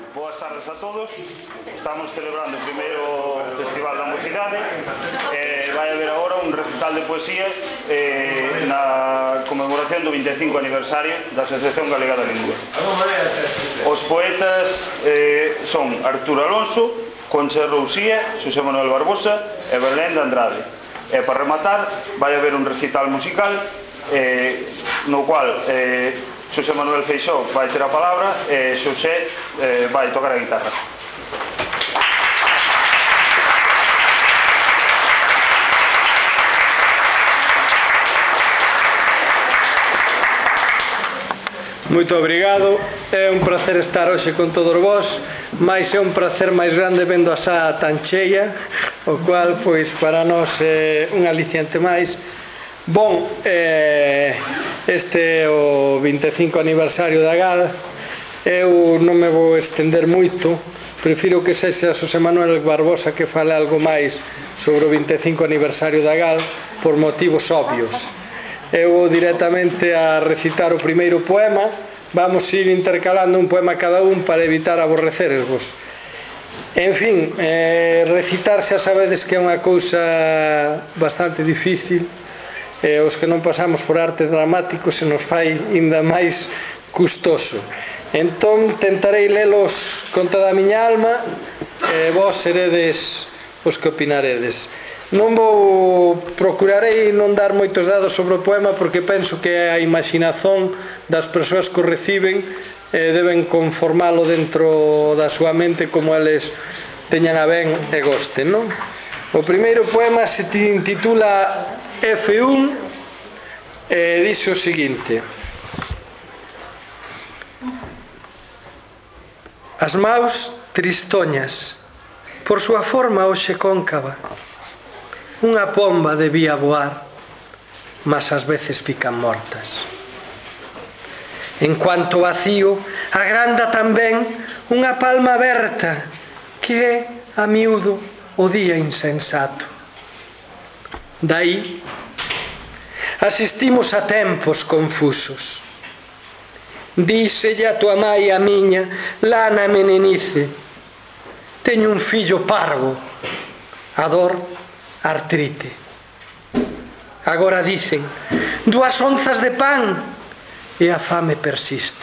Boas tardes a todos. Estamos celebrando o primeiro Festival da Mocidade. Vai haber agora un recital de poesía na conmemoración do 25 aniversario da Asociación Galega da Lingua. Os poetas son Arturo Alonso, Concha Rousía, Xosé Manuel Barbosa e Belén de Andrade. E para rematar vai haber un recital musical no cual Xosé Manuel Feixó vai ter a palabra e Xosé vai tocar a guitarra. Moito obrigado, é un placer estar hoxe con todos vós, mais é un placer máis grande vendo a sala tan cheia, o cual, pois, para nós é un aliciente máis. Bon, este é o 25 aniversario da GAL. Eu non me vou estender moito, prefiro que sexa Xosé Manuel Barbosa que fale algo máis sobre o 25 aniversario da GAL por motivos obvios. Eu vou directamente a recitar o primeiro poema. Vamos ir intercalando un poema cada un para evitar aborreceresvos. En fin, recitar xa sabedes que é unha cousa bastante difícil. Os que non pasamos por arte dramático se nos fai ainda máis custoso. Entón tentarei lelos con toda a miña alma e vós seredes os que opinaredes. Non vou, procurarei non dar moitos dados sobre o poema porque penso que a imaginación das persoas que o reciben deben conformalo dentro da súa mente como eles teñan a ben e gosten, non? O primeiro poema se intitula F1 e dixe o seguinte: as maus tristoñas por súa forma hoxe cóncava, unha pomba debía voar, mas ás veces fican mortas. En cuanto vacío, agranda tamén unha palma aberta que é a miúdo o día insensato. Daí asistimos a tempos confusos. Díselle a tua mai a miña lá na menenice: teño un fillo parvo, a dor artrite. Agora dicen 2 onzas de pan e a fame persiste.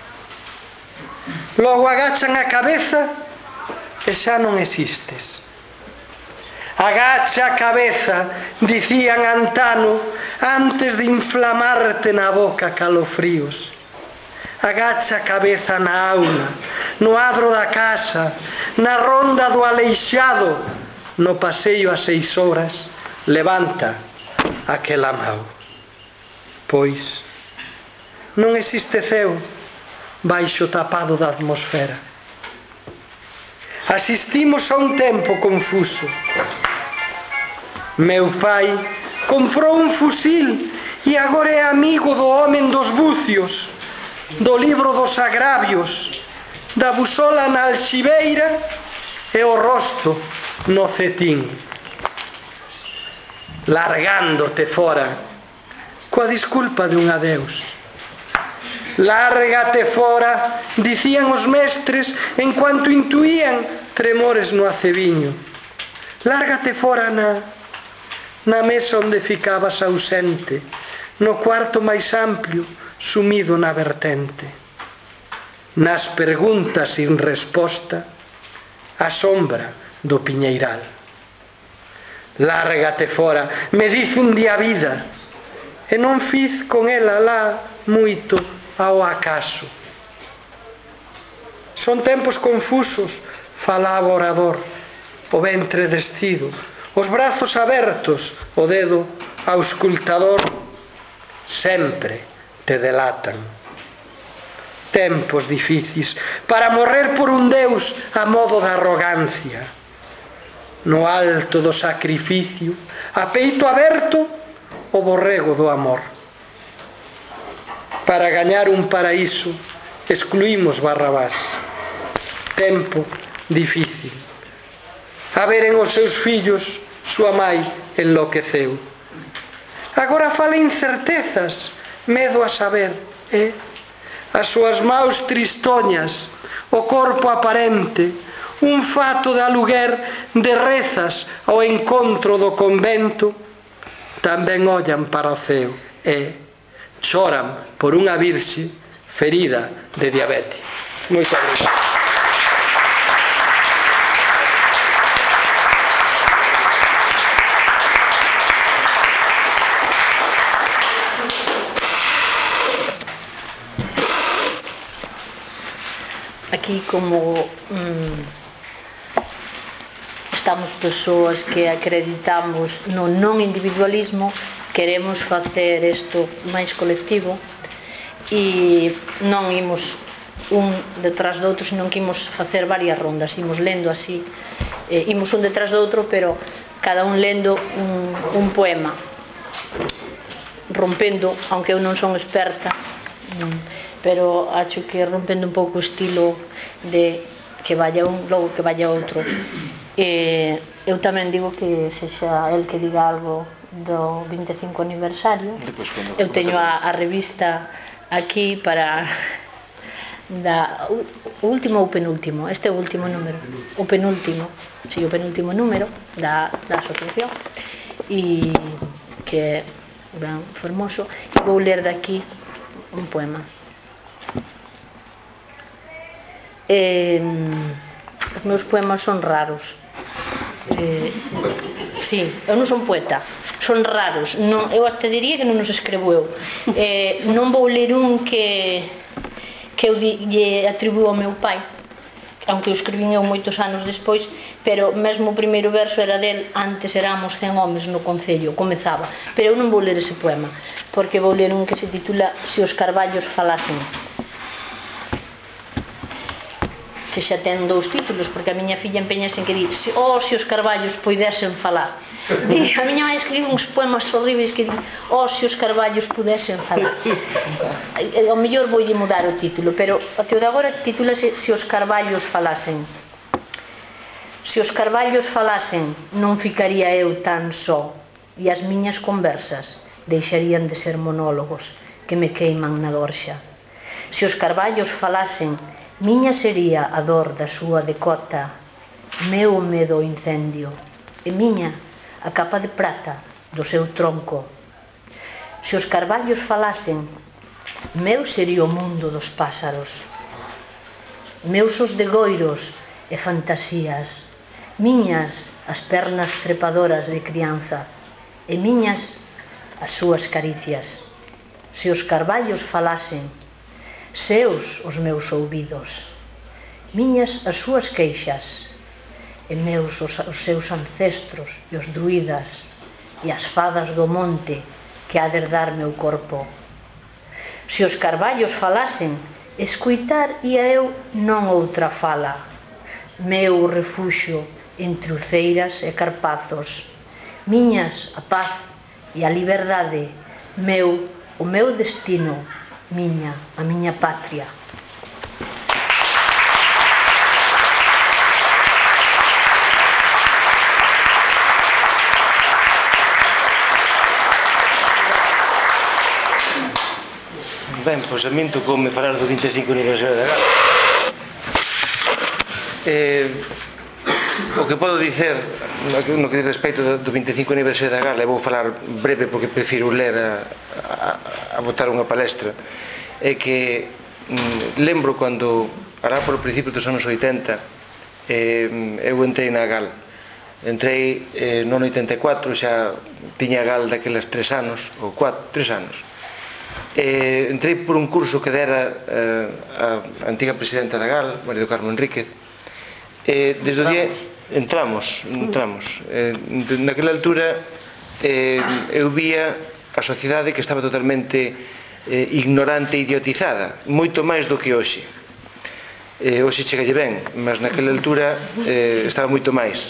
Logo agachan a cabeza e xa non existes. Agacha a cabeza, dicían antano, antes de inflamarte na boca calofríos. Agacha a cabeza na aula, no adro da casa, na ronda do aleixado, no paseio a 6 horas, levanta aquela mau. Pois non existe ceo baixo tapado da atmosfera. Asistimos a un tempo confuso. Meu pai comprou un fusil e agora é amigo do homen dos bucios, do libro dos agravios, da busola na alxibeira e o rosto no cetín. Largándote fora, coa disculpa de un adeus. Lárgate fora, dicían os mestres en cuanto intuían tremores no aceviño. Lárgate fora na mesa onde ficabas ausente, no cuarto máis amplio, sumido na vertente. Nas preguntas sin resposta, a sombra do piñeiral. Lárgate fora, me dice un día a vida, e non fiz con ela lá moito ao acaso. Son tempos confusos, falaba o orador, o ventre descido, os brazos abertos, o dedo ao escultador, sempre te delatan. Tempos difíciles para morrer por un Deus a modo da arrogancia. No alto do sacrificio, a peito aberto, o borrego do amor. Para gañar un paraíso, excluímos Barrabás. Tempo difícil. A veren os seus fillos, súa mai enloqueceu. Agora fala incertezas, medo a saber, as súas maus tristoñas, o corpo aparente, un fato de aluguer de rezas ao encontro do convento, tamén ollan para o ceo e choran por unha virxe ferida de diabetes. Moito obrigado. Aquí, como estamos persoas que acreditamos no non individualismo, queremos facer isto máis colectivo e non imos un detrás do outro, senón que imos facer varias rondas, imos lendo así, imos un detrás do outro, pero cada un lendo un poema, rompendo, aunque eu non son experta, pero acho que rompendo un pouco o estilo de que vaya un, logo que vaya outro. Eu tamén digo que sexa el que diga algo do 25 aniversario. Eu teño a revista aquí para o último ou penúltimo, este é o último número, o penúltimo, si, o penúltimo número da asociación, e que é ben formoso, e vou ler daqui un poema. Os meus poemas son raros. Sí, eu non son poeta, son raros. Eu até diría que non os escrevo eu. Non vou ler un que eu lle atribuo ao meu pai, aunque o escribín eu moitos anos despois, pero mesmo o primeiro verso era del. Antes éramos 100 homes no concello, comezaba, pero eu non vou ler ese poema, porque vou ler un que se titula Se os carballos falasen, que xa ten 2 títulos, porque a miña filla empeñase en que di se os carballos poidesen falar. A miña mãe escribe uns poemas horríveis que di se os carballos pudesen falar. Ao mellor voulle mudar o título, pero o teu de agora titúlase Se os carballos falasen. Se os carballos falasen, non ficaría eu tan só, e as miñas conversas deixarían de ser monólogos que me queiman na gorxa. Se os carballos falasen, miña sería a dor da súa decota, meu o medo ao incendio, e miña a capa de prata do seu tronco. Se os carballos falasen, meu sería o mundo dos pásaros, meus os degoiros e fantasías, miñas as pernas trepadoras de crianza, e miñas as súas caricias. Se os carballos falasen, seus os meus ouvidos, miñas as súas queixas, e meus os seus ancestros e os druidas e as fadas do monte que ha de herdar meu corpo. Se os carballos falasen, escuitar ia eu non outra fala, meu refuxio entre uceiras e carpazos, miñas a paz e a liberdade, o meu destino, a miña patria. Ben, pois a min tocoume falar do 25 aniversario da Gala. O que podo dicer no que diz respecto do 25 aniversario da Gala, e vou falar breve porque prefiro ler a botar unha palestra, é que lembro cando, alá polo principio dos anos 80, eu entrei na Gal. Entrei no ano 84, xa tiña Gal daqueles 3 anos, ou 3 anos. Entrei por un curso que dera a antiga presidenta da Gal, María do Carmo Enríquez. Desde o día entramos naquela altura eu vía a sociedade que estaba totalmente ignorante e idiotizada, moito máis do que hoxe. Hoxe chegalle ben, mas naquela altura estaba moito máis.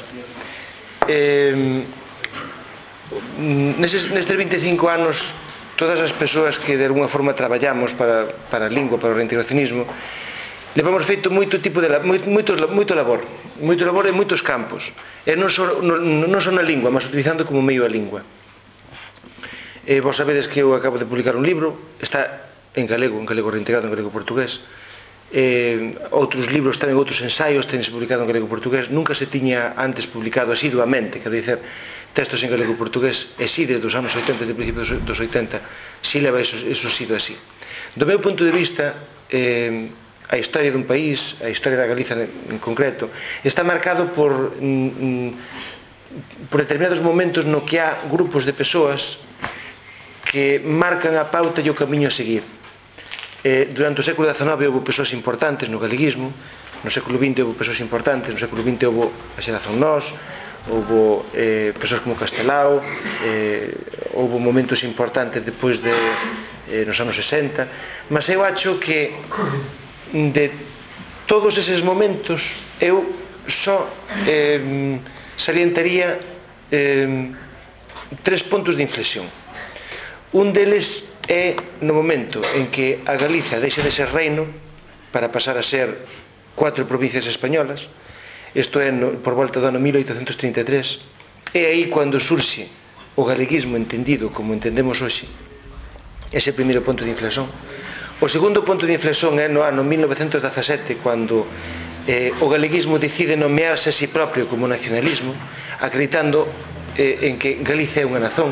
Nestes 25 anos, todas as persoas que de alguna forma traballamos para a lingua, para o reintegracionismo, levamos feito moito labor en moitos campos, e non só na lingua, mas utilizando como medio a lingua. Vos sabedes que eu acabo de publicar un libro, está en galego reintegrado, en galego portugués, outros libros, tamén outros ensaios tense publicado en galego-portugués. Nunca se tiña antes publicado asiduamente, quero dicer, textos en galego-portugués, e si desde os anos 80, desde principios dos 80, si leva eso sido así. Do meu punto de vista, a historia dun país, a historia da Galiza en concreto, está marcado por determinados momentos no que há grupos de persoas que marcan a pauta e o camiño a seguir. Durante o século XIX houve persoas importantes no galeguismo, no século XX houve persoas importantes, no século XX houve a xeración Nós, houve persoas como Castelao, houve momentos importantes depois nos anos 60, mas eu acho que de todos eses momentos eu só salientaría 3 puntos de inflexión. Un deles é no momento en que a Galiza deixa de ser reino para pasar a ser 4 provincias españolas. Isto é por volta do ano 1833. É aí cando surxe o galeguismo entendido como entendemos hoxe. Ese primeiro punto de inflexión. O segundo punto de inflexión é no ano 1917, cando o galeguismo decide nomearse a si propio como nacionalismo, acreditando en que Galicia é unha nazón.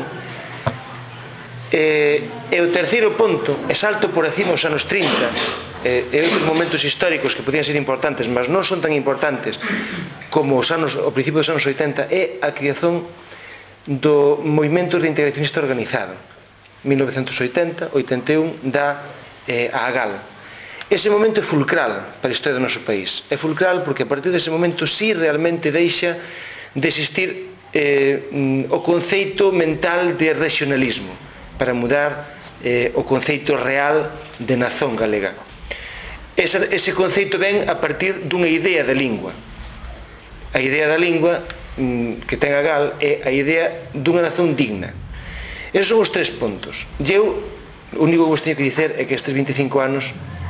E o terceiro punto é salto por acima os anos 30 e outros momentos históricos que podían ser importantes, mas non son tan importantes como o principio dos anos 80, é a creación do movimento reintegracionista organizado. 1980, 81 dá a AGAL. Ese momento é fulcral para a historia do noso país. É fulcral porque a partir dese momento sí realmente deixa de existir o conceito mental de regionalismo, para mudar o conceito real de nazón galega. Ese conceito ven a partir dunha idea da lingua. A idea da lingua que ten a GAL é a idea dunha nazón digna. Esos son os 3 puntos. Eu, o único que vos teño que dicer é que estes 25 anos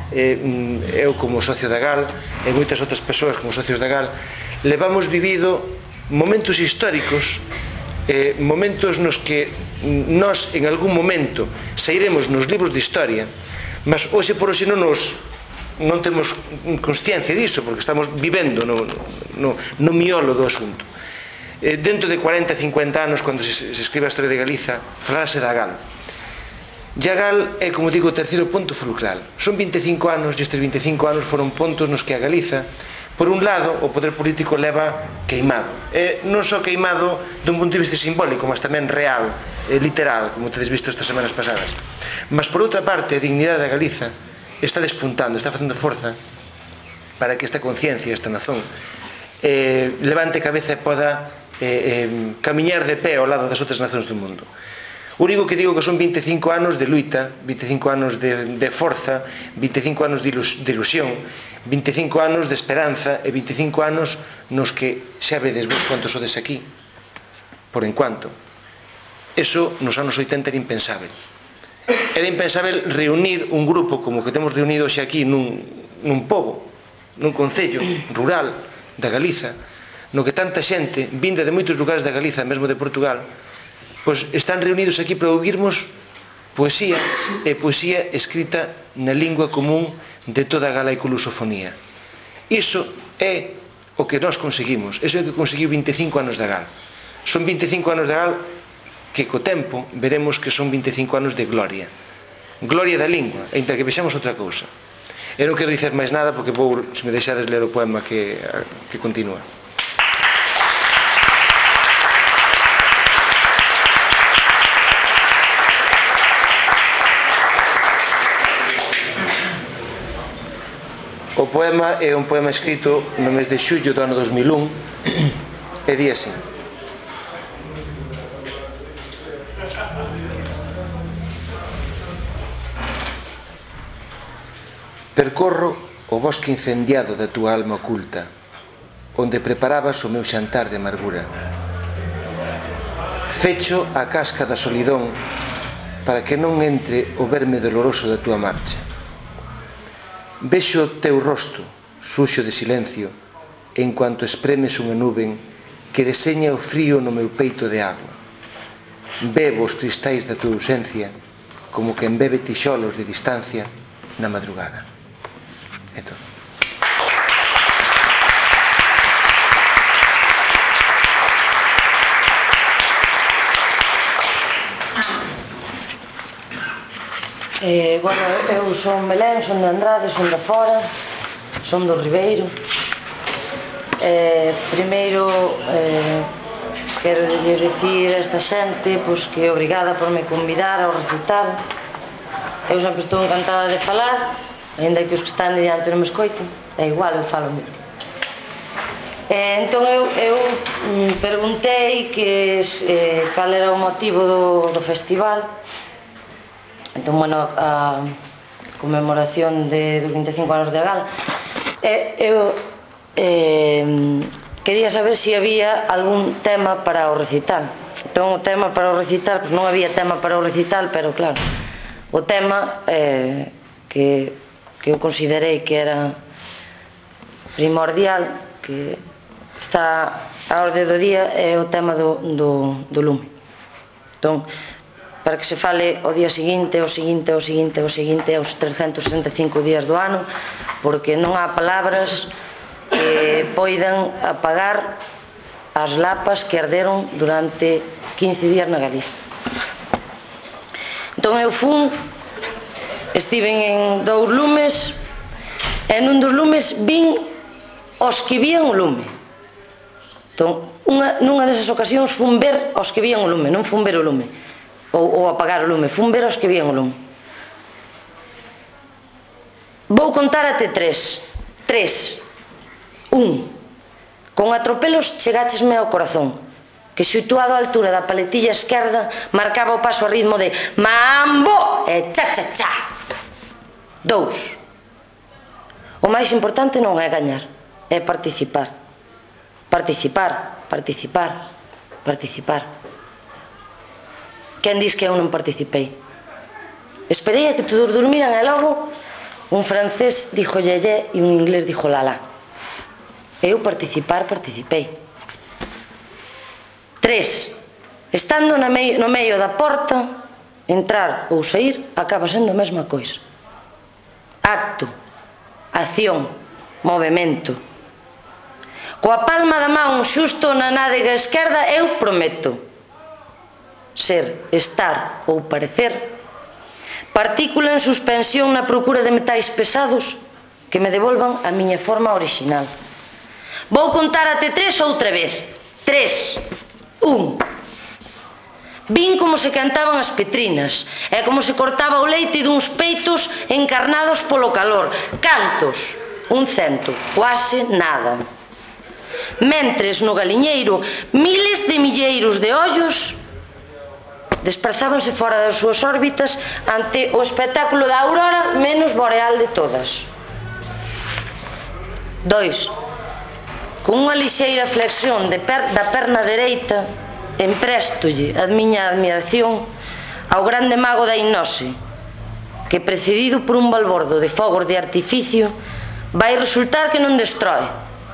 eu como socio da GAL e moitas outras persoas como socios da GAL levamos vivido momentos históricos, momentos nos que nós en algún momento sairemos nos libros de historia, mas hoxe por hoxe non temos consciencia diso, porque estamos vivendo no miolo do asunto. Dentro de 40, 50 anos, cando se escriba a historia de Galiza, falarse da GAL. E a GAL é, como digo, o terceiro punto fulcral. Son 25 anos, e estes 25 anos foron puntos nos que a Galiza, por un lado, o poder político leva queimado. Non só queimado dun punto de vista simbólico, mas tamén real, literal, como tedes visto estas semanas pasadas. Mas, por outra parte, a dignidade da Galiza está despuntando, está facendo forza para que esta conciencia, esta nazón, levante cabeza e poda camiñar de pé ao lado das outras nazóns do mundo. O único que digo que son 25 anos de luita, 25 anos de forza, 25 anos de ilusión, 25 anos de esperanza e 25 anos nos que xa vedes vos quantos sodes aquí, por enquanto. Eso nos anos 80 era impensável. Era impensável reunir un grupo como que temos reunido xe aquí nun pobo, nun concello rural da Galiza, no que tanta xente vinda de moitos lugares da Galiza, mesmo de Portugal, pois están reunidos aquí para ouvirmos poesía e poesía escrita na lingua común de toda a Gala e lusofonía. Iso é o que nós conseguimos, iso é o que conseguiu 25 anos da GAL. Son 25 anos da GAL que co tempo veremos que son 25 anos de gloria. Gloria da lingua, ainda que vexamos outra cousa. Eu non quero dicer máis nada porque vou, se me deixades ler o poema que continúa. O poema é un poema escrito no mes de xullo do ano 2001 e di así: percorro o bosque incendiado da túa alma oculta, onde preparabas o meu xantar de amargura. Fecho a casca da solidón para que non entre o verme doloroso da túa marcha. Vexo o teu rosto, suxo de silencio, en cuanto espremes unha nuben que deseña o frío no meu peito de agua. Bebo os cristais da tua ausencia como quen bebe tixolos de distancia na madrugada. Héctor. Bueno, eu son Belén, son de Andrade, son de fora, son do Ribeiro. Primeiro, quero dicir a esta xente que obrigada por me convidar ao recital. Eu sempre estou encantada de falar, ainda que os que están diante non me escoiten, é igual, eu falo mesmo. Entón eu preguntei cal era o motivo do festival. Entón, bueno, a conmemoración dos 25 anos de Gal, eu quería saber se había algún tema para o recital. Entón, o tema para o recital, pois non había tema para o recital, pero claro, o tema que eu considerei que era primordial, que está á orde do día, é o tema do lume. Entón, para que se fale o día seguinte, o seguinte, o seguinte, o seguinte, aos 365 días do ano, porque non há palabras que poidan apagar as lapas que arderon durante 15 días na Galicia. Entón eu estiven en 2 lumes, e nun dos lumes vin os que vían o lume. Entón, nunha desas ocasións fun ver os que vían o lume, non fun ver o lume ou apagar o lume, fun ver os que vían o lume. Vou contar até 3. 1. Con atropelos chegáchesme ao corazón, que situado á altura da paletilla esquerda marcaba o paso a ritmo de mambo e cha cha cha. 2. O máis importante non é gañar, é participar. Participar, participar, participar. Quen dis que eu non participei? Esperei a que todos dormiran e logo un francés dixo yeye e un inglés dixo lala. Eu participei. 3. Estando no medio da porta, entrar ou sair acaba sendo a mesma coisa. Acto, acción, movimento. Coa palma da man xusto na nádega esquerda eu prometo ser, estar ou parecer partícula en suspensión na procura de metais pesados que me devolvan a miña forma orixinal. Vou contar até 3 outra vez. 3. 1. Vin como se cantaban as petrinas e como se cortaba o leite duns peitos encarnados polo calor. Cantos? 100, quase nada. Mentres no galiñeiro miles de milleiros de ollos desprazábanse fora das súas órbitas ante o espectáculo da aurora menos boreal de todas. 2. Con unha lixeira flexión da perna dereita emprestolle a miña admiración ao grande mago da hipnose, que precedido por un balbordo de fogos de artificio vai resultar que non destroe,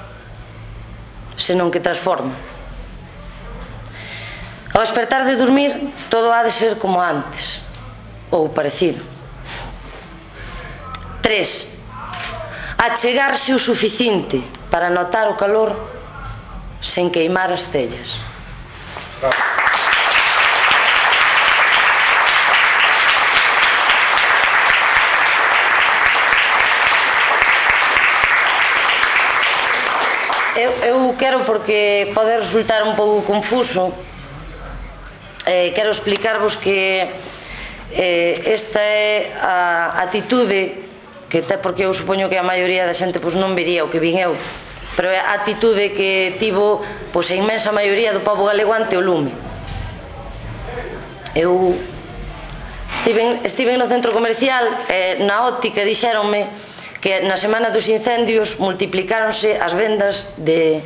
senón que transforma. Ao despertar de dormir, todo ha de ser como antes, ou parecido. 3. Achegarse o suficiente para notar o calor sen queimar as cellas. Eu quero, porque pode resultar un pouco confuso, quero explicarvos que esta é a atitude que até porque eu supoño que a maioría da xente non vería o que vin eu, pero é a atitude que tivo a inmensa maioría do pobo galego ante o lume. Eu estiven no centro comercial, na óptica dixéronme que na semana dos incendios multiplicáronse as vendas de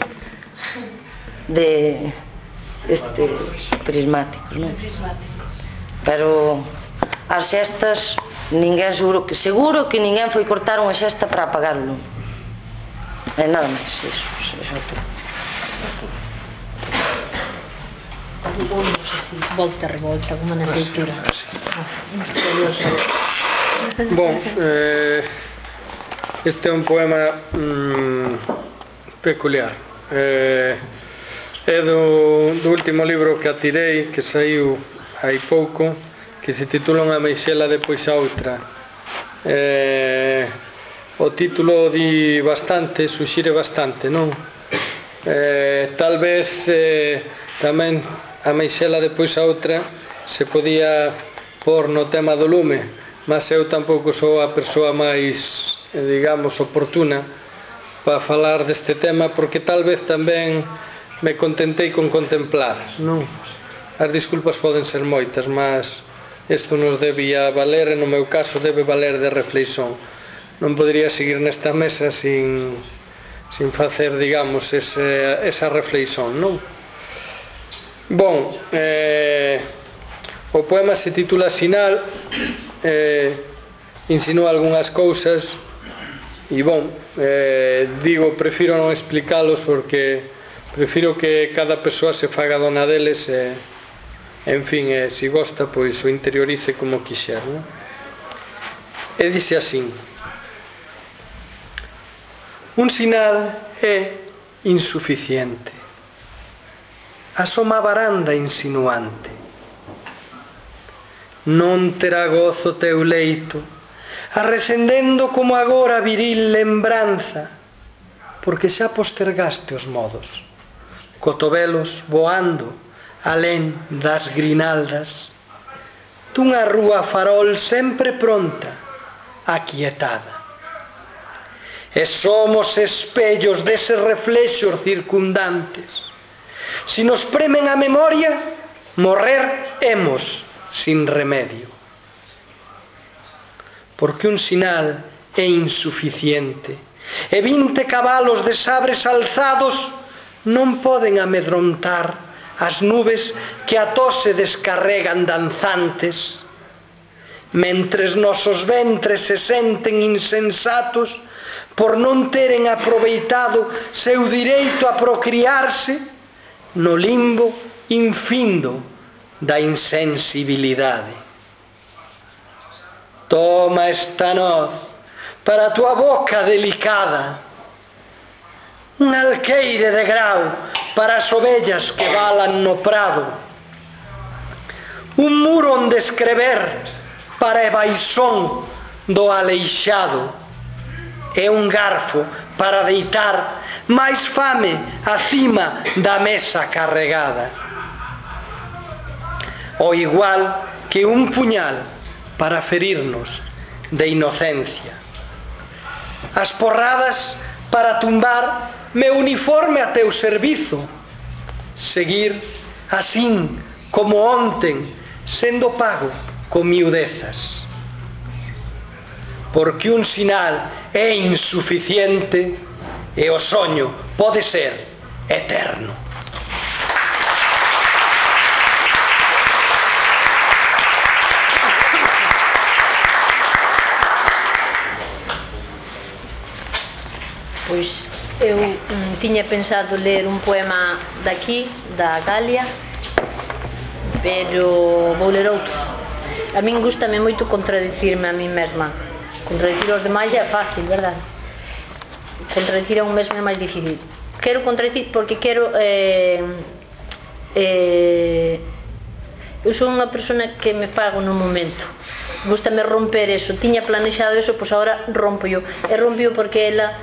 prismáticos, non? Pero as xestas, seguro que ninguén foi cortar unha xesta para apagarlo. E nada máis, iso todo. Volta, revolta, como na seitura. Bon, Este é un poema peculiar. É do último libro que atirei, que saiu hai pouco, que se titula Unha meixela depois a outra. O título di bastante, suxire bastante, non? Tal vez tamén a meixela depois a outra se podía pôr no tema do lume, mas eu tampouco sou a persoa máis, digamos, oportuna para falar deste tema, porque tal vez tamén me contentei con contemplar, non? As disculpas poden ser moitas, mas isto nos debía valer, e no meu caso debe valer de reflexón. Non podería seguir nesta mesa sin facer, digamos, esa reflexón, non? Bon, o poema se titula Sinal, insinúa algunhas cousas, e bon, digo, prefiro non explicalos porque prefiro que cada persoa se faga dona deles e, en fin, se gosta, pois o interiorice como quixer, non? E dice así: un sinal é insuficiente, asoma a varanda insinuante, non terá gozo teu leito, arrecendendo como agora viril lembranza, porque xa postergaste os modos, cotobelos voando alén das grinaldas dunha rúa farol sempre pronta, aquietada. E somos espellos deses reflexos circundantes. Si nos premen a memoria, morrer hemos sin remedio. Porque un sinal é insuficiente, e 20 cabalos de sabres alzados non poden amedrontar as nubes que a tose descarregan danzantes, mentres nosos ventres se senten insensatos por non teren aproveitado seu direito a procriarse no limbo infindo da insensibilidade. Toma esta noz para a tua boca delicada, un alqueire de grau para as ovellas que balan no prado, un muro onde escrever para a baixón do aleixado, e un garfo para deitar máis fame acima da mesa carregada, o igual que un puñal para ferirnos de inocencia, as porradas para tumbar meu uniforme a teu servizo, seguir asín como onten sendo pago con miudezas. Porque un sinal é insuficiente e o soño pode ser eterno. Pois eu tiña pensado ler un poema daqui, da Galia, pero vou ler outro. A min gústame moito contradicirme a mí mesma. Contradicir aos demais é fácil, verdad? Contradicir a un mesmo é máis difícil. Quero contradicir porque quero... eu sou unha persona que me fago no momento. Gústame romper eso. Tiña planexado eso, pois agora rompo yo. E rompo porque ela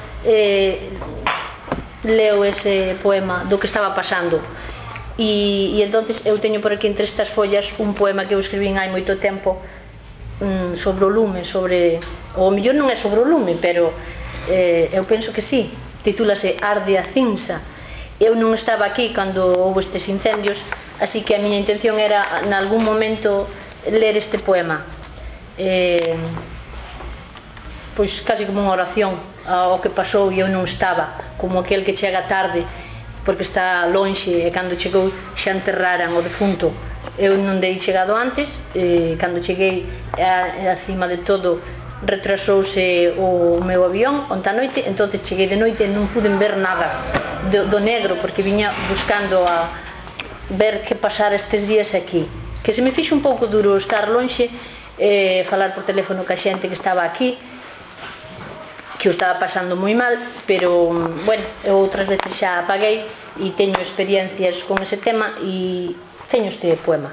leo ese poema do que estaba pasando. E entonces eu teño por aquí entre estas follas un poema que eu escribín hai moito tempo sobre o lume, sobre... o mellor non é sobre o lume, pero eu penso que sí. Titúlase Arde a cinza. Eu non estaba aquí cando houve estes incendios, así que a miña intención era en algún momento ler este poema, pois casi como unha oración ao que pasou e eu non estaba, como aquel que chega tarde porque está lonxe e cando chegou xa enterraran o defunto. Eu non dei chegado antes, cando cheguei acima de todo retrasouse o meu avión onte a noite, entonces cheguei de noite e non puden ver nada do negro porque viña buscando a ver que pasara estes días aquí, que se me fixo un pouco duro estar lonxe, falar por teléfono ca xente que estaba aquí, que eu estaba pasando moi mal, pero, bueno, eu outras veces xa apaguei e teño experiencias con ese tema e teño este poema.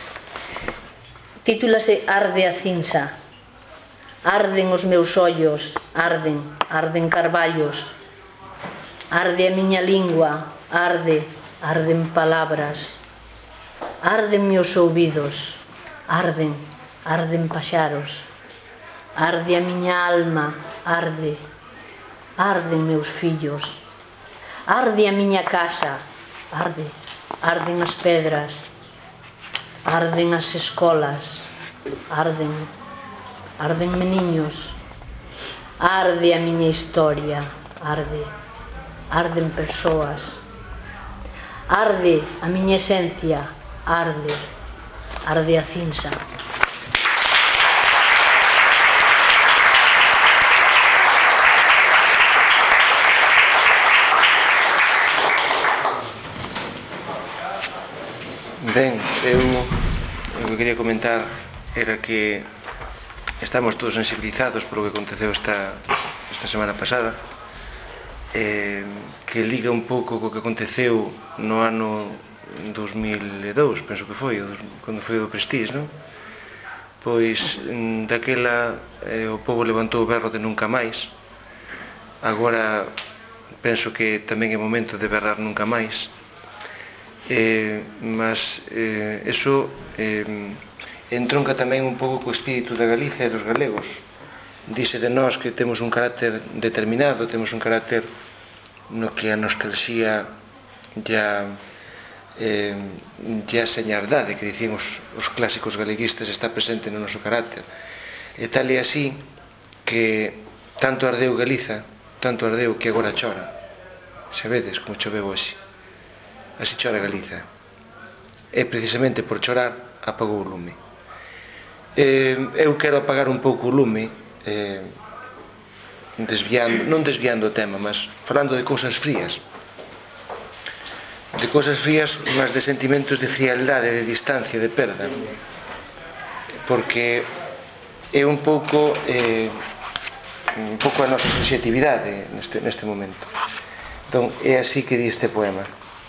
Titúlase Arde a cinza. Arden os meus ollos, arden, arden carballos. Arde a miña lingua, arde, arden palabras. Arden meus ouvidos, arden, arden paxaros. Arde a miña alma, arde, arden meus fillos. Arde a miña casa, arde, arden as pedras. Arden as escolas, arden, arden meniños. Arde a miña historia, arde, arden persoas. Arde a miña esencia, arde, arde a cinza. Ben, o que quería comentar era que estamos todos sensibilizados polo que aconteceu esta semana pasada, que liga un pouco co que aconteceu no ano 2002, penso que foi, cando foi o do Prestige, non? Pois, daquela, o povo levantou o berro de nunca máis. Agora, penso que tamén é momento de berrar nunca máis. Mas eso entronca tamén un pouco co espírito da Galicia e dos galegos. Dice de nós que temos un carácter determinado, temos un carácter no que a nostalxía ya señardade, que dicían os clásicos galeguistas, está presente no noso carácter. E tal é así que tanto ardeu Galiza, tanto ardeu que agora chora. Sabedes como choveu hoxe. Así chora Galiza. E precisamente por chorar apagou o lume. Eu quero apagar un pouco o lume, non desviando o tema, mas falando de cousas frías. De cousas frías, mas de sentimentos de frialdade, de distancia, de perda. Porque é un pouco a nosa subxetividade neste momento. Entón, é así que di este poema.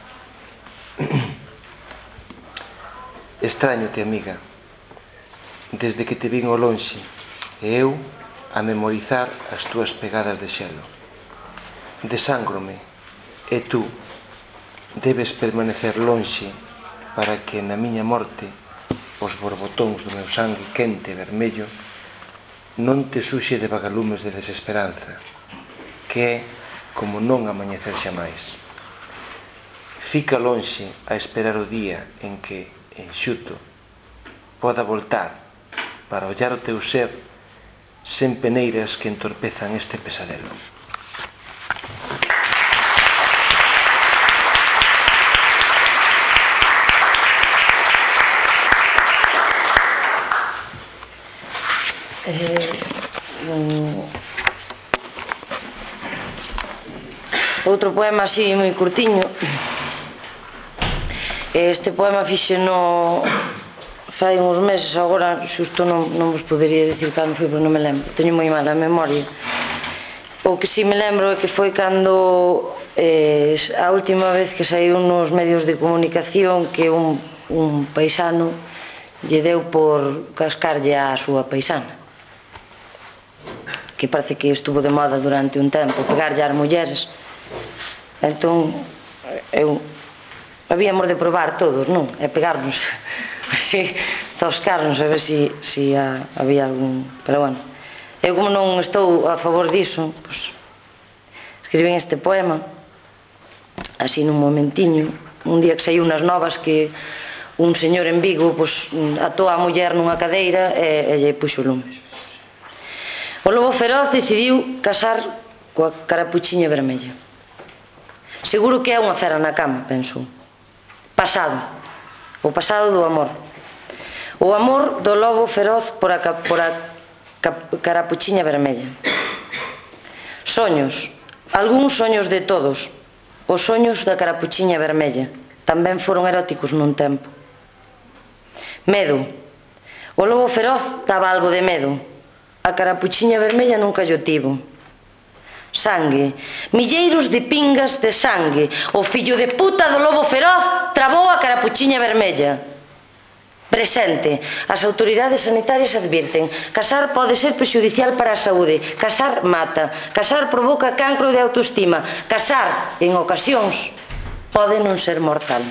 Extrañote, amiga, desde que te vin ao lonxe, e eu a memorizar as túas pegadas de xelo. Desángrome, e tú debes permanecer lonxe para que na miña morte os borbotóns do meu sangue quente e vermello non te suxe de vagalumes de desesperanza, que é como non amañecer xamais. Fica lonxe a esperar o día en que, enxuto, poda voltar para ollar o teu ser sen peneiras que entorpezan este pesadelo. Outro poema así moi curtiño. Este poema fixeno fai uns meses, agora xusto non vos podería dicir cando foi, pero non me lembro, teño moi mala memoria. O que si me lembro é que foi cando a última vez que saiu nos medios de comunicación que un paisano lle deu por cascarlle a súa paisana, que parece que estuvo de moda durante un tempo pegarlle ás mulleres. Entón habíamos de probar todos, non? E pegarnos así, toscarnos a ver se había algún... Pero bueno, eu como non estou a favor diso, pois escribín este poema así nun momentiño, un día que saiu nas novas que un señor en Vigo atou a muller nunha cadeira e lle puxo lume. O lobo feroz decidiu casar coa carapuchiña vermella. Seguro que é unha fera na cama, pensou. Pasado, o pasado do amor. O amor do lobo feroz por a carapuchiña vermella. Soños, algúns soños de todos. Os soños da carapuchiña vermella tamén foron eróticos nun tempo. Medo. O lobo feroz daba algo de medo. A carapuchiña vermella nunca llo tivo. sangue, milleiros de pingas de sangue. O fillo de puta do lobo feroz trabou a carapuchiña vermella. Presente. As autoridades sanitarias advirten: casar pode ser prexudicial para a saúde, casar mata, casar provoca cancro de autoestima, casar, en ocasións, pode non ser mortal.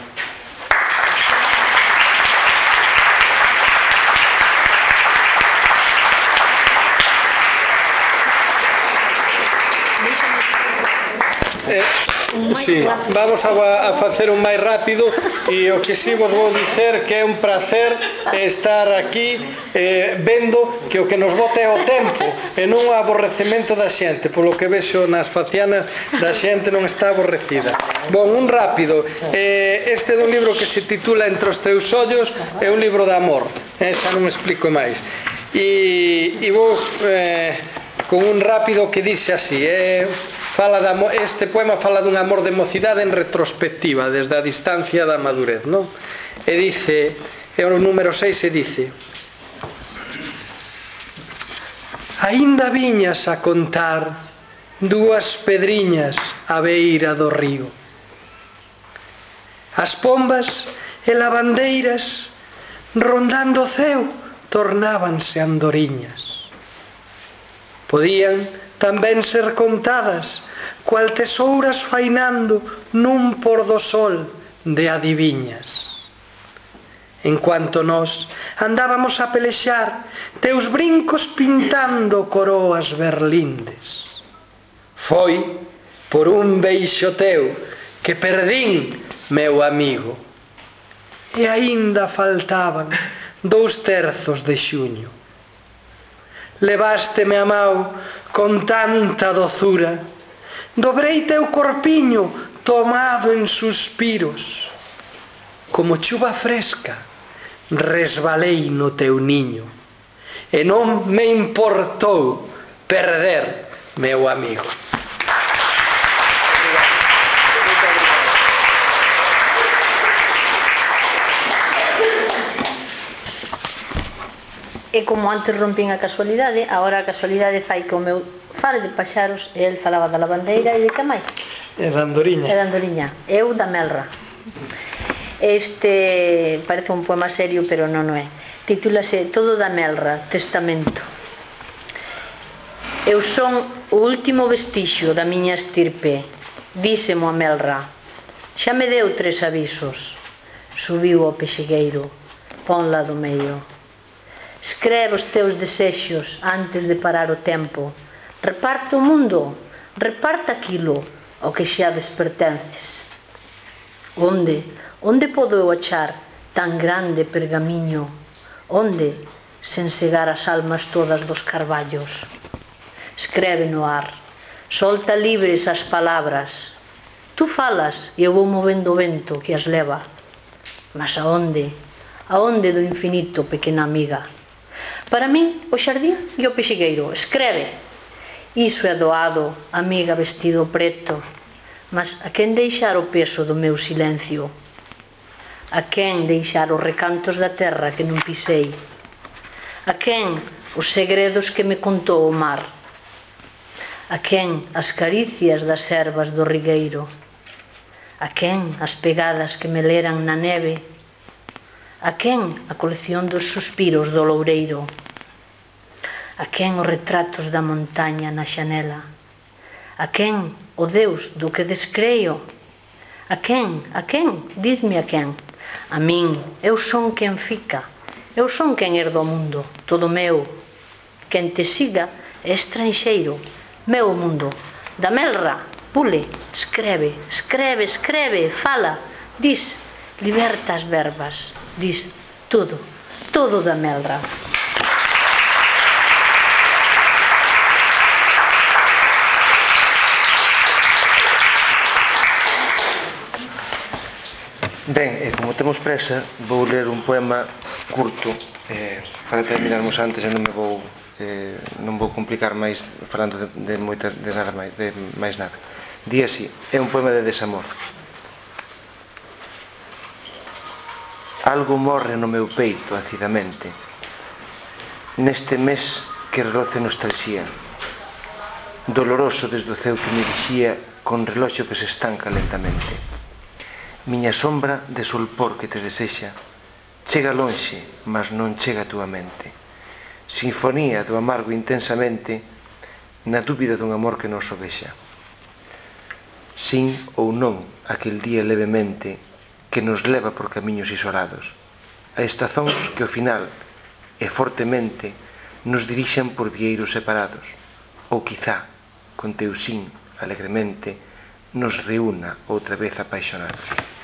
Sí, vamos a facer un máis rápido e o que si vos vou dicer que é un placer estar aquí vendo que o que nos bota é o tempo e non o aborrecemento da xente, polo que vexo nas facianas da xente non está aborrecida. Bon, un rápido, este é un libro que se titula Entre os teus ollos, é un libro de amor, xa non explico máis, e vou con un rápido que dice así, este poema fala dun amor de mocidade en retrospectiva, desde a distancia da madurez, non? E dice, é o número 6, e dice: aínda viñas a contar dúas pedriñas á beira do río, as pombas e lavandeiras rondando o ceo tornábanse andoriñas. Podían tamén ser contadas cual tesouras fainando nun por do sol de adiviñas. En cuanto nós andábamos a pelexar, teus brincos pintando coroas berlindes. Foi por un beixo teu que perdín, meu amigo, e aínda faltaban 2/3 de xuño. Levásteme a mau con tanta dozura, dobrei teu corpiño tomado en suspiros. Como chuva fresca, resbalei no teu niño, e non me importou perder meu amigo. E como antes rompín a casualidade, agora a casualidade fai que o meu fale de paxaros e el falaba da lavandeira e de que máis? E da andoriña. E da andoriña. Eu da melra. Este parece un poema serio, pero non é. Titúlase Todo da melra, testamento. Eu son o último vestixio da miña estirpe, dísemo a melra. Xa me deu 3 avisos. Subiu ao pexegueiro, ponla do meio. Escreve os teus desexos antes de parar o tempo. Reparte o mundo, reparte aquilo ao que xa despertences. Onde podo eu achar tan grande pergamiño? Onde, sen cegar as almas todas dos carballos? Escreve no ar, solta libres as palabras. Tú falas e eu vou movendo o vento que as leva. Mas aonde? Aonde do infinito, pequena amiga? Para min, o xardín e o pexegueiro. Escreve. Iso é doado, amiga vestido preto. Mas a quen deixar o peso do meu silencio? A quen deixar os recantos da terra que non pisei? A quen os segredos que me contou o mar? A quen as caricias das ervas do rigueiro? A quen as pegadas que me leran na neve? A quen a colección dos suspiros do loureiro? A quen os retratos da montaña na xanela? A quen o Deus do que descreo? A quen? Dizme a quen. A min, eu son quen fica, eu son quen herdo o mundo, todo meu. Quen te siga é estranxeiro, meu mundo. Da melra, pule, escreve, fala, dis, liberta as verbas, dis todo da melra. Ben, como temos presa, vou ler un poema curto para terminarmos antes e non vou complicar máis falando de máis nada. Di así, é un poema de desamor. Algo morre no meu peito acidamente neste mes que roce nostalxía. doloroso desde o ceo que me vixía con reloxo que se estanca lentamente. Miña sombra de solpor que te desexa, chega lonxe, mas non chega a túa mente. Sinfonía do amargo intensamente, na dúbida dun amor que non sobexa. Sin ou non aquel día levemente que nos leva por camiños isolados, a estazóns que ao final e fortemente nos dirixen por vieiros separados, ou quizá, con teu sin, alegremente, nos reúna outra vez apaixonados.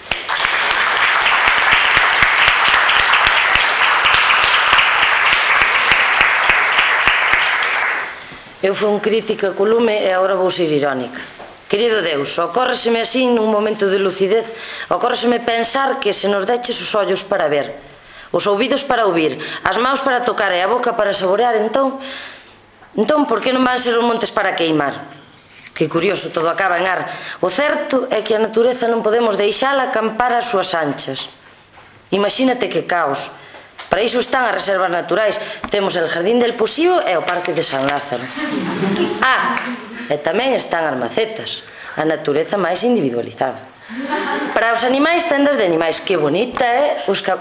Eu fui un crítica co lume e agora vou ser irónica. Querido Deus, ocórreseme así nun momento de lucidez, ocórreseme pensar que se nos deches os ollos para ver, os ouvidos para ouvir, as mãos para tocar e a boca para saborear, entón, por que non van ser os montes para queimar? Que curioso, todo acaba en ar. O certo é que a natureza non podemos deixala acampar ás súas anchas. Imagínate que caos. Para iso están as reservas naturais. Temos el Jardín del Posío e o Parque de San Lázaro. E tamén están as macetas, a natureza máis individualizada. Para os animais, tendas de animais. Que bonito é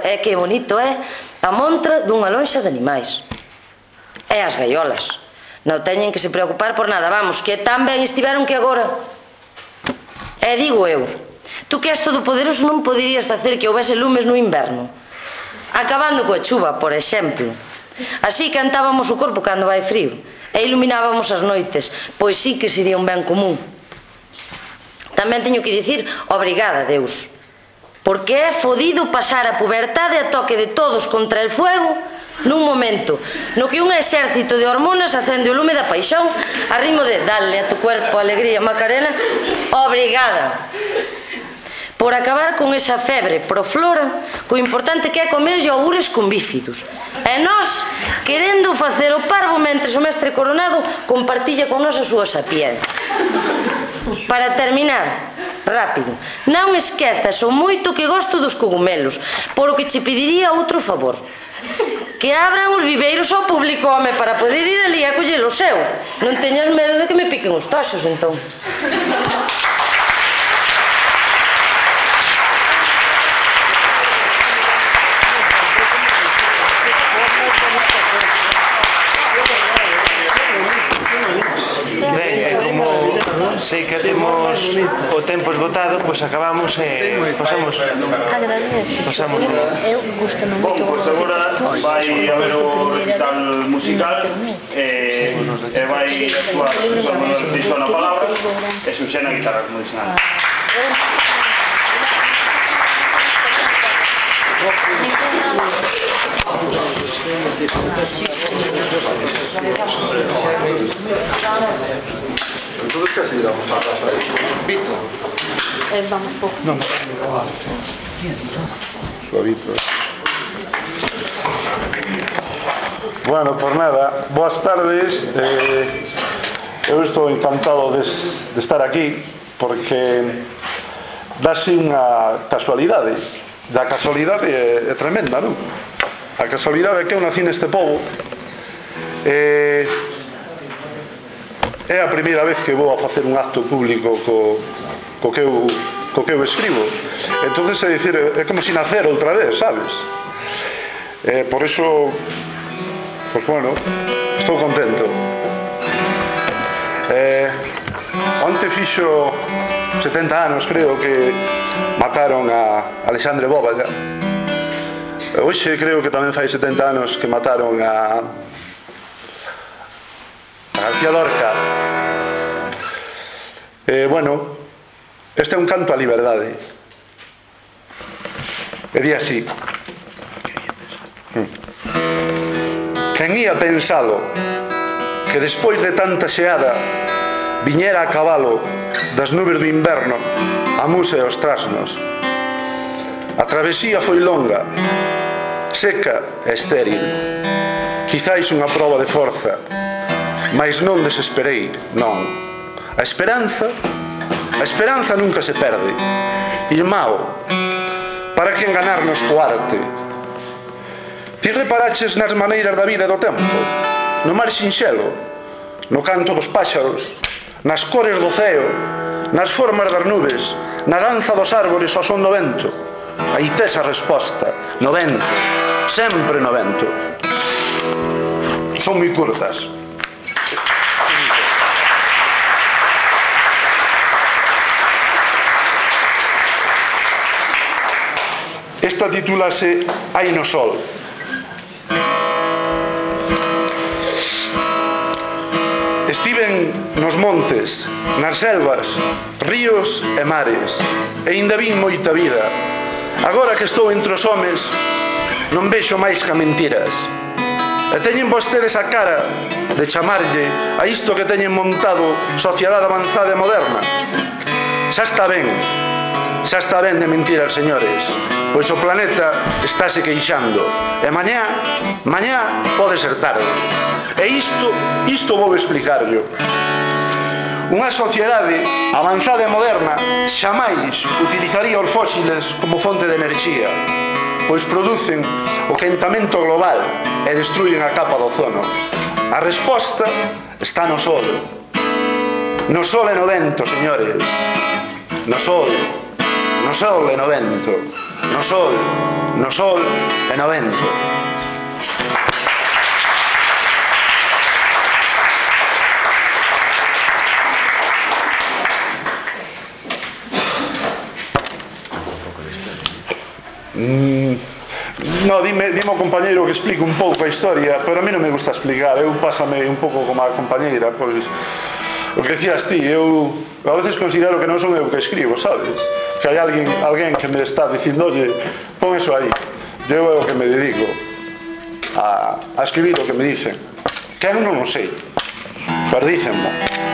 a montra dunha lonxa de animais. E as gaiolas. Non teñen que se preocupar por nada, vamos, que tan ben estiveron que agora. E digo eu, tú que és todopoderoso non poderías facer que houvese lumes no inverno, acabando coa chuva, por exemplo. Así cantábamos o corpo cando vai frío e iluminábamos as noites, pois sí que sería un ben común. Tamén teño que dicir obrigada, Deus, porque é fodido pasar a pubertade a toque de todos contra el fuego nun momento no que un exército de hormonas acende o lume da paixón a ritmo de dale a tu cuerpo alegría Macarena. Obrigada por acabar con esa febre proflora, co importante que é comer iogures con bífidos, e nós querendo facer o parvo mentres o mestre Coronado compartilla con nos a súa sapiencia. Para terminar, rápido, non esquezas o moito que gosto dos cogumelos, por o que che pediría outro favor: que abran os viveiros ao público, home, para poder ir ali a coller o seu. Non teñas medo de que me piquen os toxos, entón. Sei que temos o tempo esgotado, pois acabamos e pasamos. Eu gustame moito. Bom, pois agora vai haber o recital musical e vai actuar José Manuel Teixeira na palabra e Xuxena na guitarra, como dixen antes. Entonces casi damos a casa. Víctor. Vamos pouco. Non. Suavito. Bueno, por nada, boas tardes. Eu estou encantado de estar aquí porque dase unha casualidade. Da casualidade é tremenda, non? A casualidade é que eu nací neste pobo. É a primeira vez que vou a facer un acto público co que eu escribo. Entonces, é dicir, é como si nacer outra vez, sabes? Por iso, pues bueno, estou contento. Onte fixo 70 anos, creo, que mataron a Alexandre Bóveda. Hoxe creo que tamén fai 70 anos que mataron a García Lorca. Bueno, este é un canto á liberdade. E di así: quen ia pensalo que despois de tanta xeada viñera a cabalo das nubes do inverno a musa e os trasnos. A travesía foi longa, seca e estéril, quizáis unha proba de forza, mais non desesperei, non. A esperanza nunca se perde. Irmão, para que enganarnos co arte? Ti reparaches nas maneiras da vida e do tempo, no mar sinxelo, no canto dos páxaros, nas cores do ceo, nas formas das nubes, na danza dos árbores ao son do vento. Aí tes a resposta, no vento, sempre no vento. Son moi curtas. Esta titúlase Hai no sol. Estiven nos montes, nas selvas, ríos e mares, e ainda vin moita vida. Agora que estou entre os homes, non vexo máis que mentiras. E teñen vostedes a cara de chamarlle a isto que teñen montado sociedade avanzada e moderna. Xa está ben de mentiras, señores, pois o planeta estáse queixando, e mañá pode ser tarde. E isto vou explicarlo. Unha sociedade avanzada e moderna xamais utilizaría os fósiles como fonte de enerxía, pois producen o quentamento global e destruyen a capa do ozono. A resposta está no sol. No sol e no vento, señores. No sol e no vento. No sol e no vento. No, dime o compañeiro que explique un pouco a historia, pero a mí non me gusta explicar, eu pásame un pouco como a compañeira, pois o que decías ti, eu a veces considero que non son eu que escribo, sabes? Que hai alguén que me está dicindo, oye, pon eso aí, eu é o que me dedico a escribir o que me dicen, que eu non o sei, pero dícenmo.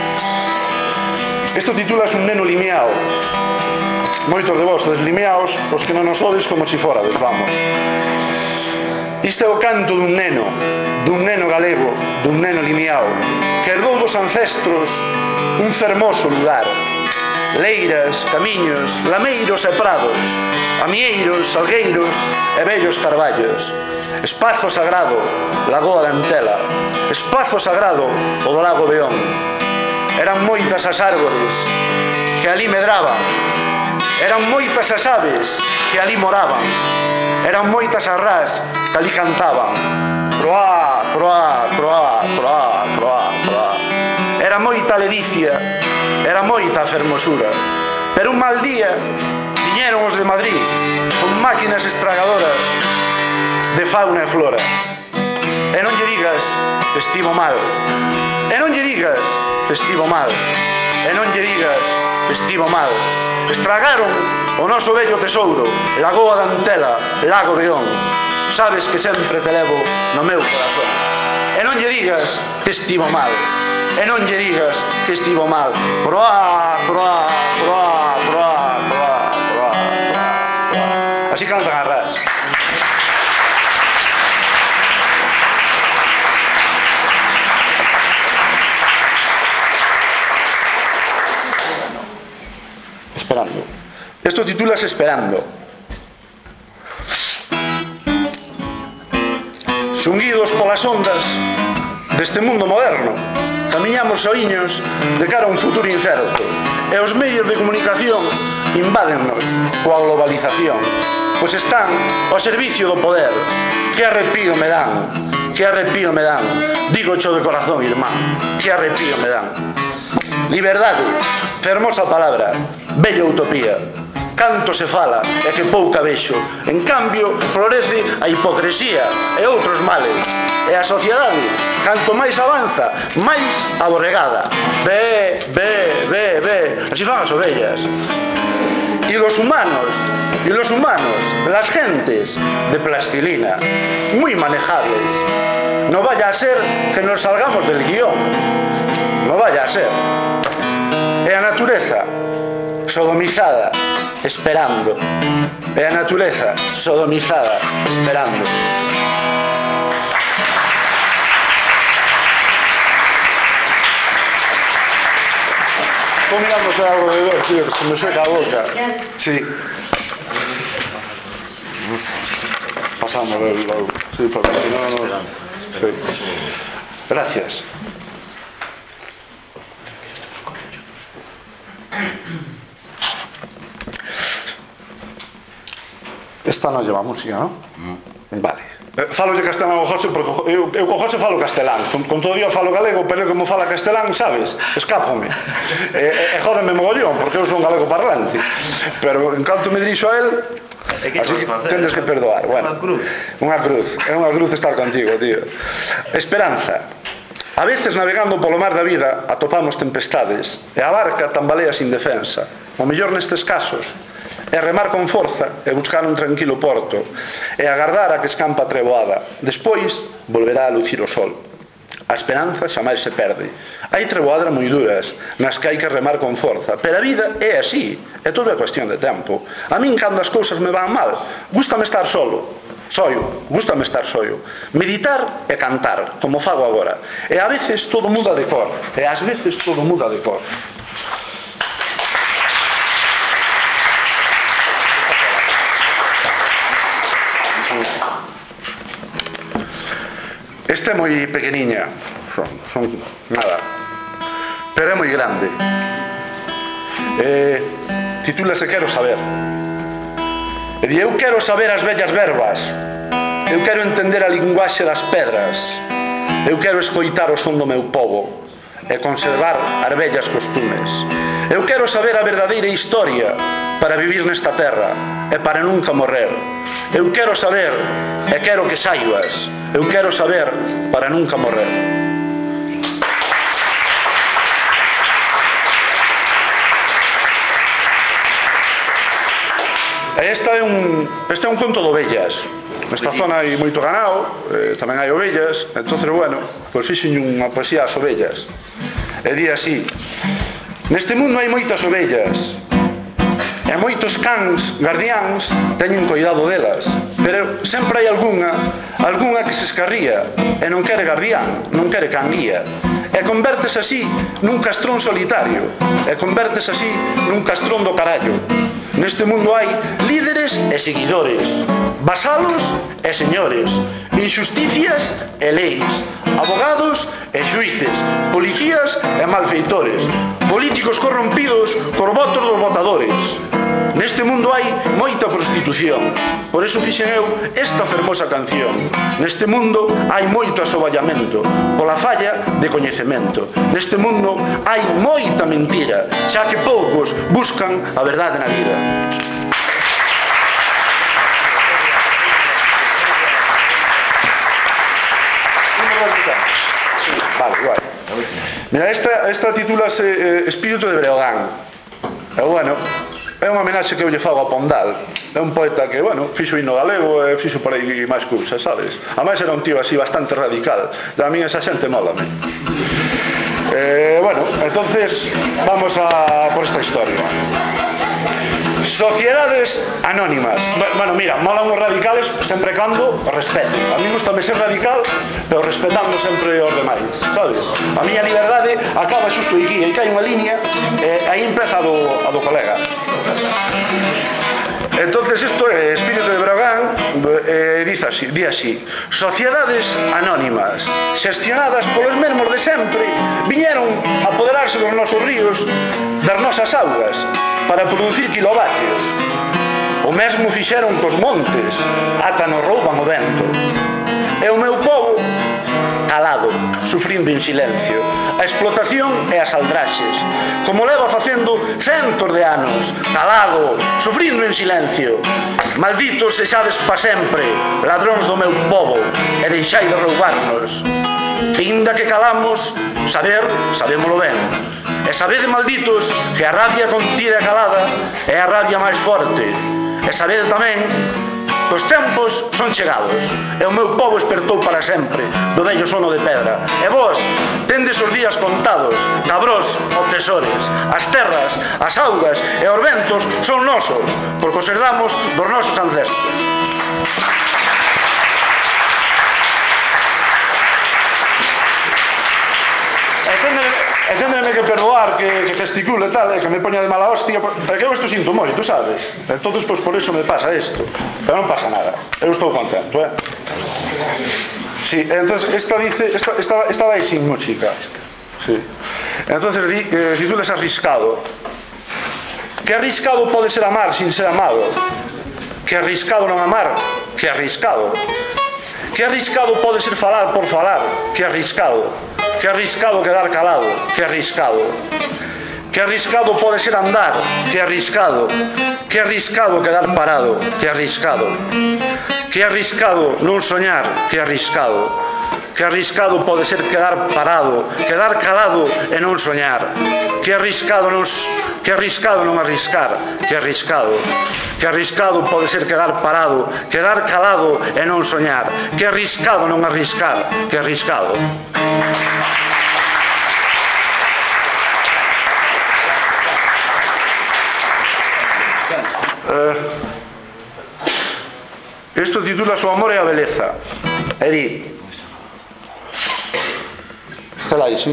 Isto titúlase Un neno limiao. Moitos de vos deslimiaos, os que non nos odes como si forades, vamos. Isto é o canto dun neno galego, dun neno limiao, que herdou dos ancestros un fermoso lugar. Leiras, camiños, lameiros e prados, amieiros, salgueiros e vellos carballos. Espazo sagrado, lagoa de Antela. Espazo sagrado, o do lago Beón. Eran moitas as árbores que ali medraban. Eran moitas as aves que ali moraban. Eran moitas as rás que ali cantaban. Proá, proá, proá, proá, proá, proá. Era moita ledicia, era moita fermosura. Pero un mal día viñeron os de Madrid con máquinas estragadoras de fauna e flora. E non lle digas que estivo mal. E non lle digas que estivo mal. E non lle digas que estivo mal. Estragaron o noso vello tesouro, lagoa de Antela, lago Beón. Sabes que sempre te levo no meu corazón. E non lle digas que estivo mal. E non lle digas que estivo mal. Proá, proá, proá, proá, proá, proá, proá. Así cantan as rás. Esperando. Esto titúlase Esperando. Xunguidos polas ondas deste mundo moderno, camiñamos soiños de cara a un futuro incerto, e os medios de comunicación invádennos coa globalización, pois están ao servicio do poder. Que arrepío me dan, que arrepío me dan, digo cho de corazón, irmán, que arrepío me dan. Liberdade, fermosa palabra, bella utopía. Canto se fala e que pouca vexo. En cambio, florece a hipocresía e outros males. E a sociedade, canto máis avanza, máis aborregada. Ve, así fan as ovellas. E los humanos, las gentes de plastilina, muy manejables. No vaya a ser que nos salgamos del guión. No vaya a ser. E a natureza sodomizada, esperando. E a natureza sodomizada, esperando. Pongamos algo de ver, tío, que se me seca a boca. Sí. Pasamos el lado. Sí, porque si no nos... Sí. Gracias. Esta non lleva música, non? Vale. Falo de castelán ao José, porque eu co José falo castelán. Con todo día falo galego, pero como fala castelán, sabes? Escápome. E jódeme mogollón, porque eu son galego parlante. Pero en canto me dirixo a él, así que tendes que perdoar. Bueno, unha cruz. É unha cruz estar contigo, tío. Esperanza. A veces navegando polo mar da vida atopamos tempestades e a barca tambalea sin defensa. O mellor nestes casos é remar con forza e buscar un tranquilo porto e agardar a que escampa a treboada. Despois volverá a lucir o sol. A esperanza xamais se perde. Hai treboadas moi duras nas que hai que remar con forza, pero a vida é así, é todo é cuestión de tempo. A min cando as cousas me van mal, gústame estar solo. Gústame estar sollo. Meditar e cantar, como fago agora. E a veces todo muda de cor. E ás veces todo muda de cor. Esta é moi pequeniña. Son nada. Pero é moi grande. Titúlase Quero saber. E di, eu quero saber as vellas verbas. Eu quero entender a linguaxe das pedras. Eu quero escoitar o son do meu povo e conservar as vellas costumes. Eu quero saber a verdadeira historia para vivir nesta terra e para nunca morrer. Eu quero saber e quero que saibas. Eu quero saber para nunca morrer. Este é un conto de ovellas. Nesta zona hai moito ganado, tamén hai ovellas, entonces, bueno, pois fixen unha poesía ás ovellas. E di así: neste mundo hai moitas ovellas, e moitos cans guardiáns teñen cuidado delas, pero sempre hai algunha que se escarría e non quere guardián, non quere can guía, e convertes así nun castrón solitario, e convertes así nun castrón do carallo. Neste mundo hai líderes e seguidores, vasalos e señores, injusticias e leis, abogados e xuíces, policías e malfeitores, políticos corrompidos cos votos dos votadores. Neste mundo hai moita prostitución, por eso fixen eu esta fermosa canción. Neste mundo hai moito asoballamento pola falla de coñecemento. Neste mundo hai moita mentira, xa que poucos buscan a verdade na vida. Vale, igual. Mira, esta titúlase Espírito de Breogán. E bueno, é unha homenaxe que eu lle fago a Pondal. É un poeta que, bueno, fixo himno galego e fixo por aí máis cousas, sabes? A máis era un tío así bastante radical. A mí esa xente mólame. Bueno, entonces vamos a por esta historia. Sociedades anónimas. Bueno, mira, molan os radicales sempre cando os respeten. A mí gustame ser radical, pero respetando sempre os demais, sabes? A miña liberdade acaba xusto aquí, e cae unha línea, e aí empeza a do colega. Entonces isto é Espírito de Breogán, di así: sociedades anónimas xestionadas polos mesmos de sempre viñeron a apoderarse dos nosos ríos, das nosas augas, para producir kilovatios. O mesmo fixeron cos montes, ata nos rouban o vento. E o meu povo calado, sufrindo en silencio a explotación e as aldraxes, como leva facendo centos de anos, calado, sufrindo en silencio. Malditos sexades pa sempre, ladróns do meu povo, e deixai de roubarnos. Que inda que calamos, sabémolo ben. E sabede, malditos, que a rabia contida e calada é a rabia máis forte. E sabede tamén que os tempos son chegados e o meu povo espertou para sempre do vello sono de pedra. E vos tendes os días contados, cabrós opresores. As terras, as augas e os ventos son nosos, porque os herdamos dos nosos ancestros. E téndeme que perdoar que gesticule e tal, que me poña de mala hostia, é que eu isto sinto moito, sabes? Entonces, pois por iso me pasa isto. Pero non pasa nada, eu estou contento, Sí, entonces, esta vai sin música. Sí. Entonces, titulas arriscado. Que arriscado pode ser amar sin ser amado. Que arriscado non amar, que arriscado. Que arriscado pode ser falar por falar, que arriscado. Que arriscado quedar calado, que arriscado. Que arriscado pode ser andar, que arriscado. Que arriscado quedar parado, que arriscado. Que arriscado non soñar, que arriscado. Que arriscado pode ser quedar parado, quedar calado e non soñar. Que arriscado non arriscar, que arriscado. Que arriscado pode ser quedar parado, quedar calado e non soñar. Que arriscado non arriscar, que arriscado. Isto titula O amor e a beleza. E di: Calai, sí.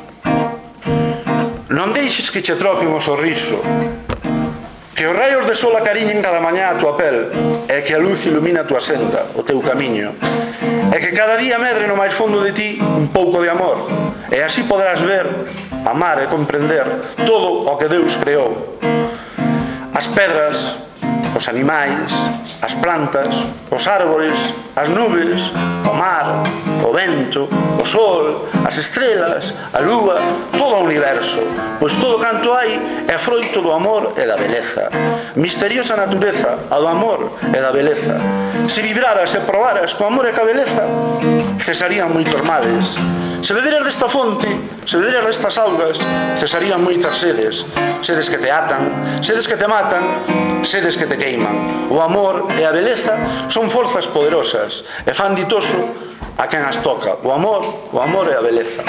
Non deixes que che troquen o sorriso, que os raios de sol acariñen cada mañá a tua pel, e que a luz ilumina a tua senda, o teu camiño, e que cada día medre no máis fondo de ti un pouco de amor, e así poderás ver, amar e comprender todo o que Deus creou. As pedras, os animais, as plantas, os árbores, as nubes, o mar, o vento, o sol, as estrelas, a lúa, todo o universo, pois todo canto hai é froito do amor e da beleza. Misteriosa natureza, a do amor e da beleza. Se vibraras e probaras co amor e ca beleza, cesarían moitos males. Se beberas desta fonte, se beberas destas augas, cesarían moitas sedes. Sedes que te atan, sedes que te matan, sedes que te queiman. O amor e a beleza son forzas poderosas e fan ditoso a quen as toca. O amor e a beleza.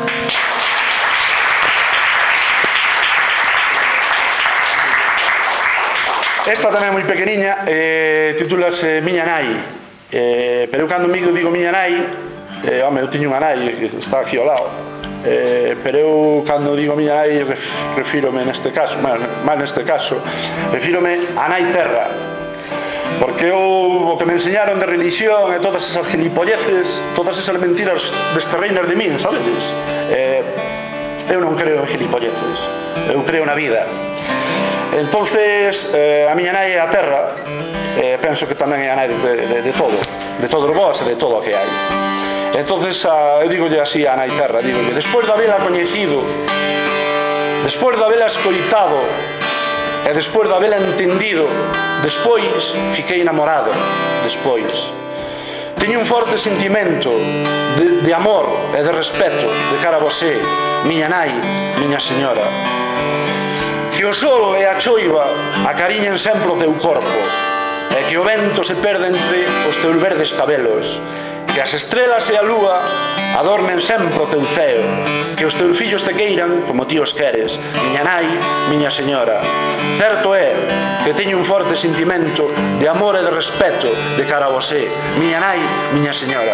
Esta tamén é moi pequeniña, titúlase Miña nai. Pero eu cando digo miña nai, home, eu tiño unha nai que está aquí ao lado, pero eu cando digo miña nai refírome neste caso, refírome a nai terra, porque o que me enseñaron de religión e todas esas gilipolleces, todas esas mentiras desterreinas de min, sabedes? Eu non creo en gilipolleces, eu creo na vida. Entonces, a miña nai é a terra, penso que tamén é a nai de todo o vos e de todo o que hai. Entonces, eu digolle así a nai terra, digolle: despois de habela coñecido, despois de habela escoitado e despois de habela entendido, despois fiquei enamorado, despois. Teño un forte sentimento de amor e de respeto de cara a vosé, miña nai, miña señora. Que o sol e a choiva acariñen sempre o teu corpo, e que o vento se perde entre os teus verdes cabelos, que as estrelas e a lúa adormen sempre o teu ceo, que os teus fillos te queiran como ti os queres, miña nai, miña señora. Certo é que teño un forte sentimento de amor e de respeto de cara a vosé, miña nai, miña señora.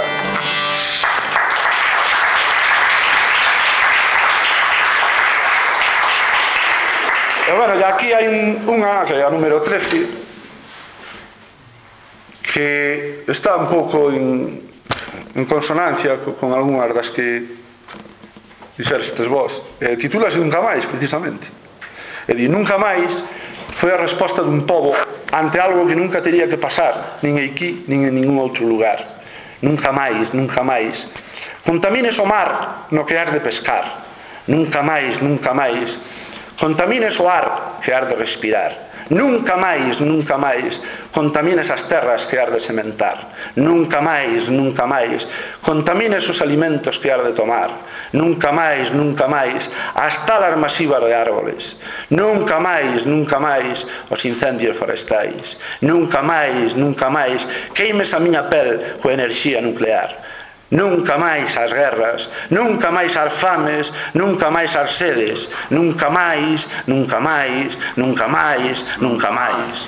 E bueno, aquí hai unha, que é a número 13, que está un pouco en consonancia con algunhas das que dixerestes vos. Titúlase Nunca Máis, precisamente. E di: nunca máis foi a resposta dun pobo ante algo que nunca teria que pasar, nin aquí, nin en ningún outro lugar. Nunca máis, nunca máis. Contamines o mar no que has de pescar. Nunca máis, nunca máis. Contamines o ar que has de respirar. Nunca máis, nunca máis, contamines as terras que has de sementar. Nunca máis, nunca máis, contamines os alimentos que has de tomar. Nunca máis, as talas masivas de árboles. Nunca máis, os incendios forestais. Nunca máis, queimes a miña pel coa enerxía nuclear. Nunca máis as guerras, nunca máis as fames, nunca máis as sedes, nunca máis, nunca máis, nunca máis, nunca máis.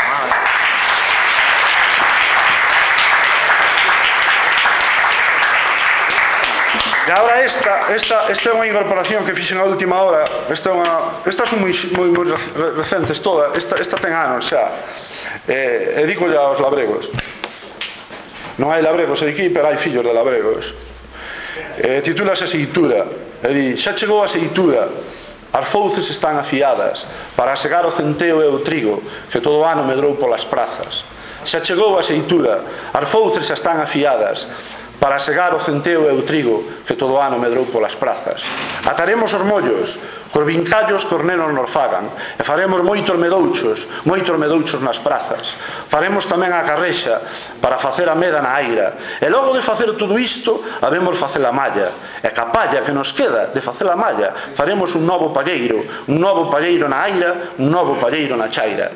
E agora esta é unha incorporación que fixen a última hora. Estas son moi recentes todas, esta ten anos xa, e digo ya aos labregos. Non hai labregos aquí, pero hai fillos de labregos. Titúlase Seitura. E di: xa chegou a seitura, As fouces están afiadas para segar o centeo e o trigo que todo o ano medrou polas prazas. Xa chegou a xeitura, as fouces xa están afiadas para segar o centeo e o trigo que todo o ano medrou polas prazas. Ataremos os mollos, cos vincallos que os nenos nos fagan, e faremos moitos medouchos nas prazas. Faremos tamén a carrexa para facer a meda na aira, e logo de facer todo isto, habemos facer a malla, e ca palla que nos queda de facer a malla, faremos un novo palleiro na aira, un novo palleiro na chaira.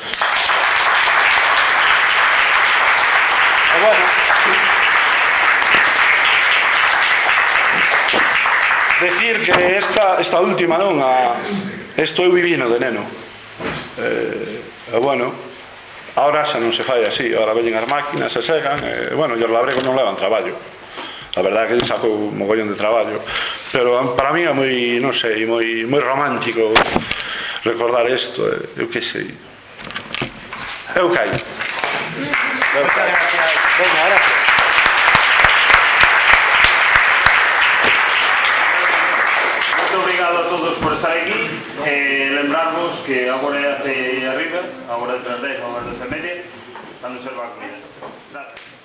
E bueno, decir que esta última non, isto eu vivino de neno. Bueno, ahora xa non se fai así, ahora veñen as máquinas, se segan, bueno, e os labregos non levan traballo. A verdade é que saco un mogollón de traballo, pero para mí é moi, non sei, moi romántico recordar isto, eu que sei. Eu caio. Venga, gracias. Moito obrigado a todos por estar aquí. Lembrarvos que agora é hacia arriba, agora é 3:10, agora é 12:30, cando serva a comida. Gracias.